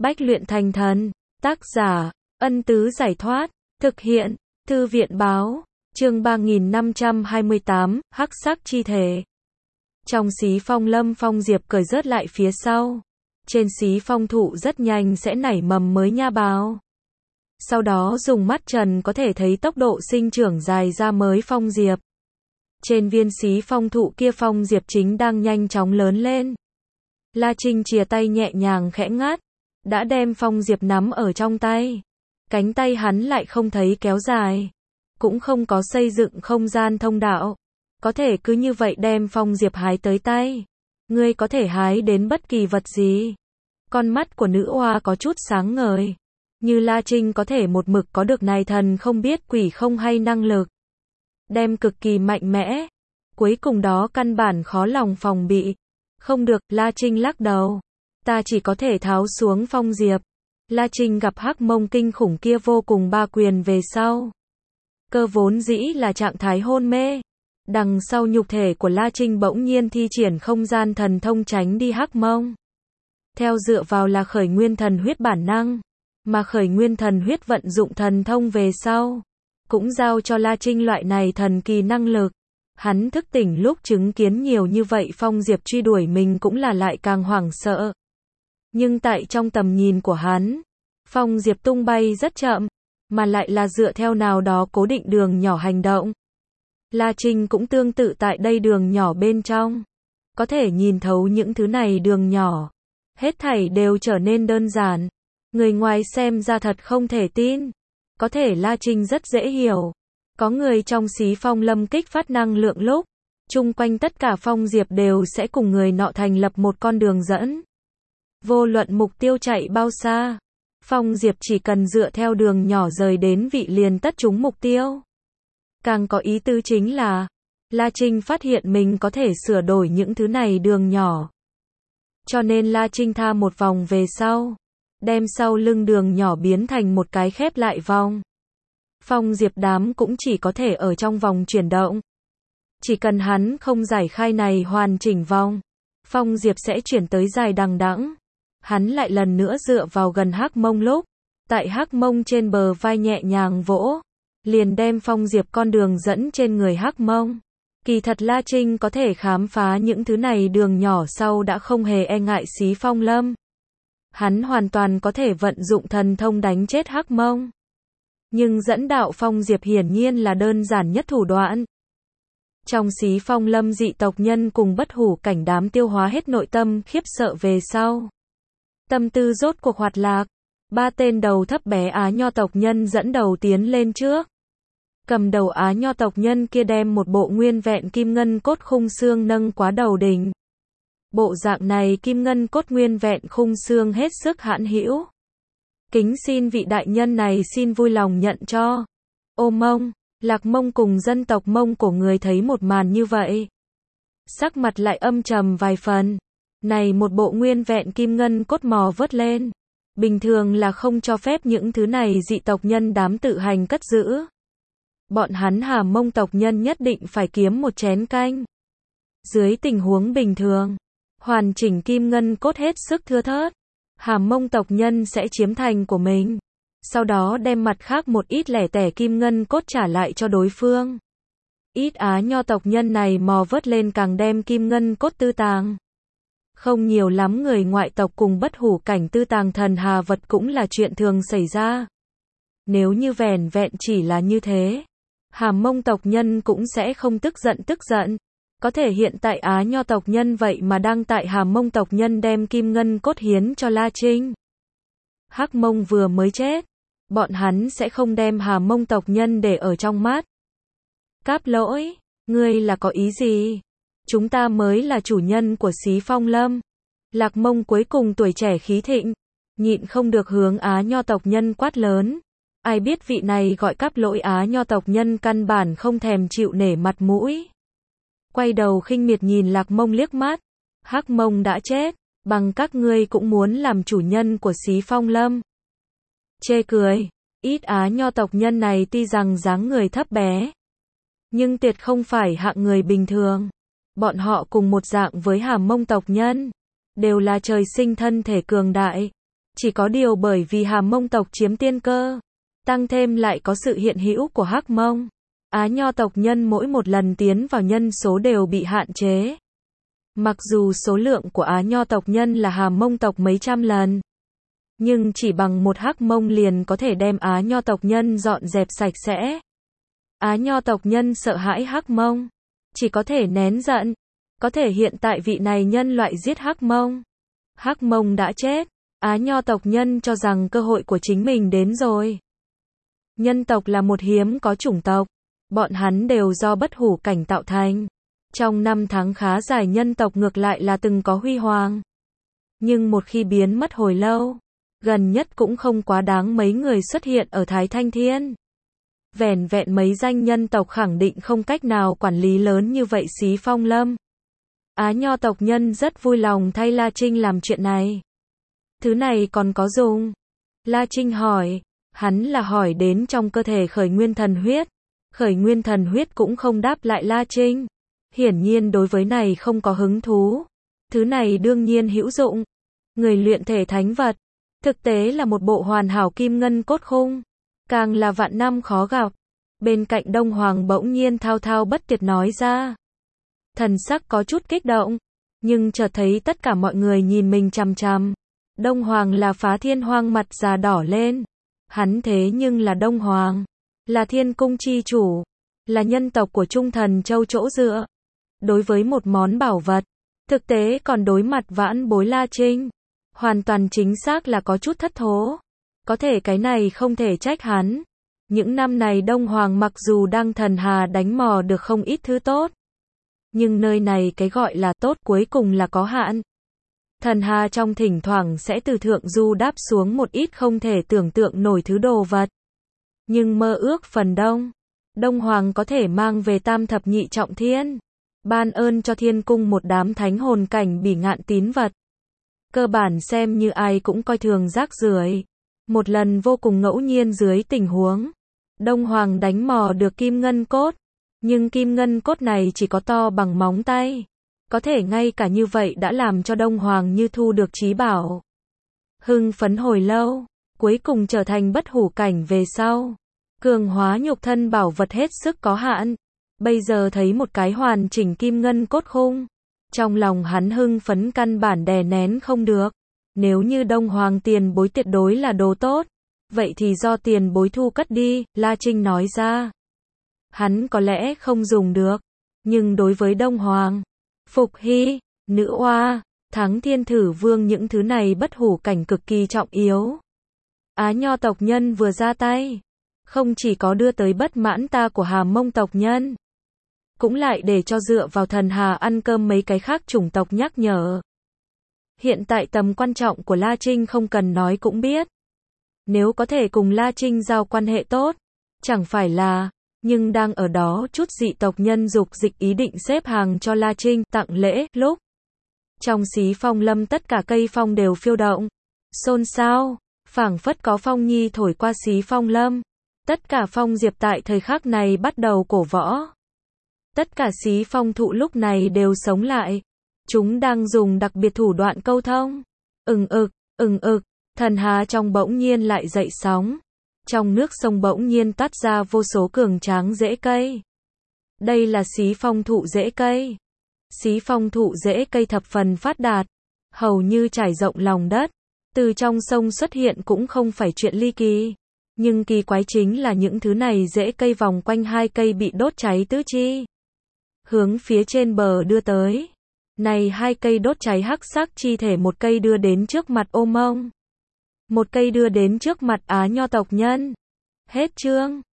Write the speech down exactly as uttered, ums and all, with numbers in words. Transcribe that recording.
Bách luyện thành thần. Tác giả, Ân Tứ Giải Thoát. Thực hiện, Thư viện Báo. Chương ba nghìn năm trăm hai mươi tám, Hắc Sắc Chi Thể. Trong xí phong Lâm Phong Diệp cởi rớt lại phía sau. Trên xí phong thụ rất nhanh sẽ nảy mầm mới nha bào. Sau đó dùng mắt trần có thể thấy tốc độ sinh trưởng dài ra mới phong diệp. Trên viên xí phong thụ kia phong diệp chính đang nhanh chóng lớn lên. La Trinh chìa tay nhẹ nhàng khẽ ngắt, đã đem phong diệp nắm ở trong tay. Cánh tay hắn lại không thấy kéo dài, cũng không có xây dựng không gian thông đạo. Có thể cứ như vậy đem phong diệp hái tới tay. Ngươi có thể hái đến bất kỳ vật gì. Con mắt của nữ oa có chút sáng ngời. Như La Trinh có thể một mực có được này thần không biết quỷ không hay năng lực. Đem cực kỳ mạnh mẽ. Cuối cùng đó căn bản khó lòng phòng bị. Không được, La Trinh lắc đầu. Ta chỉ có thể tháo xuống phong diệp. La Trinh gặp hắc mông kinh khủng kia vô cùng ba quyền về sau. Cơ vốn dĩ là trạng thái hôn mê. Đằng sau nhục thể của La Trinh bỗng nhiên thi triển không gian thần thông tránh đi hắc mông. Theo dựa vào là khởi nguyên thần huyết bản năng. Mà khởi nguyên thần huyết vận dụng thần thông về sau. Cũng giao cho La Trinh loại này thần kỳ năng lực. Hắn thức tỉnh lúc chứng kiến nhiều như vậy phong diệp truy đuổi mình cũng là lại càng hoảng sợ. Nhưng tại trong tầm nhìn của hắn, phong diệp tung bay rất chậm, mà lại là dựa theo nào đó cố định đường nhỏ hành động. La Trinh cũng tương tự tại đây đường nhỏ bên trong. Có thể nhìn thấu những thứ này đường nhỏ. Hết thảy đều trở nên đơn giản. Người ngoài xem ra thật không thể tin. Có thể La Trinh rất dễ hiểu. Có người trong xí phong lâm kích phát năng lượng lúc, chung quanh tất cả phong diệp đều sẽ cùng người nọ thành lập một con đường dẫn. Vô luận mục tiêu chạy bao xa, phong diệp chỉ cần dựa theo đường nhỏ rời đến vị liền tất trúng mục tiêu. Càng có ý tứ chính là, La Trinh phát hiện mình có thể sửa đổi những thứ này đường nhỏ. Cho nên La Trinh tha một vòng về sau, đem sau lưng đường nhỏ biến thành một cái khép lại vòng. Phong diệp đám cũng chỉ có thể ở trong vòng chuyển động. Chỉ cần hắn không giải khai này hoàn chỉnh vòng, phong diệp sẽ chuyển tới dài đằng đẵng. Hắn lại lần nữa dựa vào gần hắc mông lúc, tại hắc mông trên bờ vai nhẹ nhàng vỗ, liền đem phong diệp con đường dẫn trên người hắc mông. Kỳ thật La Trinh có thể khám phá những thứ này đường nhỏ sau đã không hề e ngại xí phong lâm. Hắn hoàn toàn có thể vận dụng thần thông đánh chết hắc mông. Nhưng dẫn đạo phong diệp hiển nhiên là đơn giản nhất thủ đoạn. Trong xí phong lâm dị tộc nhân cùng bất hủ cảnh đám tiêu hóa hết nội tâm khiếp sợ về sau. Tâm tư rốt cuộc hoạt lạc. Ba tên đầu thấp bé Á Nho tộc nhân dẫn đầu tiến lên trước. Cầm đầu Á Nho tộc nhân kia đem một bộ nguyên vẹn kim ngân cốt khung xương nâng quá đầu đỉnh. Bộ dạng này kim ngân cốt nguyên vẹn khung xương hết sức hãn hữu. Kính xin vị đại nhân này xin vui lòng nhận cho. Ô Mông, Lạc Mông cùng dân tộc Mông của người thấy một màn như vậy. Sắc mặt lại âm trầm vài phần. Này một bộ nguyên vẹn kim ngân cốt mò vớt lên. Bình thường là không cho phép những thứ này dị tộc nhân đám tự hành cất giữ. Bọn hắn Hà Mông tộc nhân nhất định phải kiếm một chén canh. Dưới tình huống bình thường, hoàn chỉnh kim ngân cốt hết sức thưa thớt. Hà Mông tộc nhân sẽ chiếm thành của mình. Sau đó đem mặt khác một ít lẻ tẻ kim ngân cốt trả lại cho đối phương. Ít Á Nho tộc nhân này mò vớt lên càng đem kim ngân cốt tư tàng. Không nhiều lắm người ngoại tộc cùng bất hủ cảnh tư tàng thần hà vật cũng là chuyện thường xảy ra. Nếu như vẻn vẹn chỉ là như thế, Hà Mông tộc nhân cũng sẽ không tức giận tức giận. Có thể hiện tại Á Nho tộc nhân vậy mà đang tại Hà Mông tộc nhân đem kim ngân cốt hiến cho La Trinh. Hắc Mông vừa mới chết, bọn hắn sẽ không đem Hà Mông tộc nhân để ở trong mắt. Cáp lỗi, ngươi là có ý gì? Chúng ta mới là chủ nhân của xí phong lâm. Lạc Mông cuối cùng tuổi trẻ khí thịnh, nhịn không được hướng Á Nho tộc nhân quát lớn. Ai biết vị này gọi cáp lỗi Á Nho tộc nhân căn bản không thèm chịu nể mặt mũi. Quay đầu khinh miệt nhìn Lạc Mông liếc mắt. Hắc Mông đã chết, bằng các ngươi cũng muốn làm chủ nhân của xí phong lâm. Chê cười, ít Á Nho tộc nhân này tuy rằng dáng người thấp bé, nhưng tuyệt không phải hạng người bình thường. Bọn họ cùng một dạng với Hà Mông tộc nhân, đều là trời sinh thân thể cường đại. Chỉ có điều bởi vì Hà Mông tộc chiếm tiên cơ, tăng thêm lại có sự hiện hữu của Hắc Mông, Á Nho tộc nhân mỗi một lần tiến vào nhân số đều bị hạn chế. Mặc dù số lượng của Á Nho tộc nhân là Hà Mông tộc mấy trăm lần, nhưng chỉ bằng một Hắc Mông liền có thể đem Á Nho tộc nhân dọn dẹp sạch sẽ. Á Nho tộc nhân sợ hãi Hắc Mông, chỉ có thể nén giận. Có thể hiện tại vị này nhân loại giết Hắc Mông. Hắc Mông đã chết, Á Nho tộc nhân cho rằng cơ hội của chính mình đến rồi. Nhân tộc là một hiếm có chủng tộc, bọn hắn đều do bất hủ cảnh tạo thành. Trong năm tháng khá dài nhân tộc ngược lại là từng có huy hoàng. Nhưng một khi biến mất hồi lâu, gần nhất cũng không quá đáng mấy người xuất hiện ở Thái Thanh Thiên. Vẻn vẹn mấy danh nhân tộc khẳng định không cách nào quản lý lớn như vậy Xí Phong Lâm. Á Nho tộc nhân rất vui lòng thay La Trinh làm chuyện này. Thứ này còn có dùng? La Trinh hỏi, hắn là hỏi đến trong cơ thể khởi nguyên thần huyết. Khởi nguyên thần huyết cũng không đáp lại La Trinh. Hiển nhiên đối với này không có hứng thú. Thứ này đương nhiên hữu dụng. Người luyện thể thánh vật, thực tế là một bộ hoàn hảo kim ngân cốt khung, càng là vạn năm khó gặp. Bên cạnh Đông Hoàng bỗng nhiên thao thao bất tuyệt nói ra. Thần sắc có chút kích động, nhưng chợt thấy tất cả mọi người nhìn mình chằm chằm. Đông Hoàng là Phá Thiên Hoang mặt già đỏ lên. Hắn thế nhưng là Đông Hoàng, là thiên cung chi chủ, là nhân tộc của Trung Thần Châu chỗ dựa. Đối với một món bảo vật, thực tế còn đối mặt vãn bối La Trinh, hoàn toàn chính xác là có chút thất thố. Có thể cái này không thể trách hắn. Những năm này Đông Hoàng mặc dù đang thần hà đánh mò được không ít thứ tốt, nhưng nơi này cái gọi là tốt cuối cùng là có hạn. Thần hà trong thỉnh thoảng sẽ từ thượng du đáp xuống một ít không thể tưởng tượng nổi thứ đồ vật. Nhưng mơ ước phần đông, Đông Hoàng có thể mang về tam thập nhị trọng thiên, ban ơn cho thiên cung một đám thánh hồn cảnh bỉ ngạn tín vật. Cơ bản xem như ai cũng coi thường rác rưởi. Một lần vô cùng ngẫu nhiên dưới tình huống, Đông Hoàng đánh mò được kim ngân cốt. Nhưng kim ngân cốt này chỉ có to bằng móng tay. Có thể ngay cả như vậy đã làm cho Đông Hoàng như thu được trí bảo. Hưng phấn hồi lâu, cuối cùng trở thành bất hủ cảnh về sau. Cường hóa nhục thân bảo vật hết sức có hạn. Bây giờ thấy một cái hoàn chỉnh kim ngân cốt khung. Trong lòng hắn hưng phấn căn bản đè nén không được. Nếu như Đông Hoàng tiền bối tuyệt đối là đồ tốt, vậy thì do tiền bối thu cất đi, La Trinh nói ra. Hắn có lẽ không dùng được, nhưng đối với Đông Hoàng, Phục Hy, Nữ Oa, Thắng Thiên Thử Vương những thứ này bất hủ cảnh cực kỳ trọng yếu. Á Nho tộc nhân vừa ra tay, không chỉ có đưa tới bất mãn ta của Hà Mông tộc nhân, cũng lại để cho dựa vào thần hà ăn cơm mấy cái khác chủng tộc nhắc nhở. Hiện tại tầm quan trọng của La Trinh không cần nói cũng biết. Nếu có thể cùng La Trinh giao quan hệ tốt, chẳng phải là, nhưng đang ở đó chút dị tộc nhân dục dịch ý định xếp hàng cho La Trinh tặng lễ, lúc trong Xí Phong Lâm tất cả cây phong đều phiêu động, xôn xao, phảng phất có phong nhi thổi qua Xí Phong Lâm. Tất cả phong diệp tại thời khắc này bắt đầu cổ võ. Tất cả Xí Phong thụ lúc này đều sống lại. Chúng đang dùng đặc biệt thủ đoạn câu thông. Ừng ực, ừng ực, thần hà trong bỗng nhiên lại dậy sóng. Trong nước sông bỗng nhiên toát ra vô số cường tráng rễ cây. Đây là Xí Phong thụ rễ cây. Xí Phong thụ rễ cây thập phần phát đạt, hầu như trải rộng lòng đất. Từ trong sông xuất hiện cũng không phải chuyện ly kỳ. Nhưng kỳ quái chính là những thứ này rễ cây vòng quanh hai cây bị đốt cháy tứ chi, hướng phía trên bờ đưa tới. Này hai cây đốt cháy hắc sắc chi thể, một cây đưa đến trước mặt Ô Mông, một cây đưa đến trước mặt Á Nho tộc nhân. Hết chương.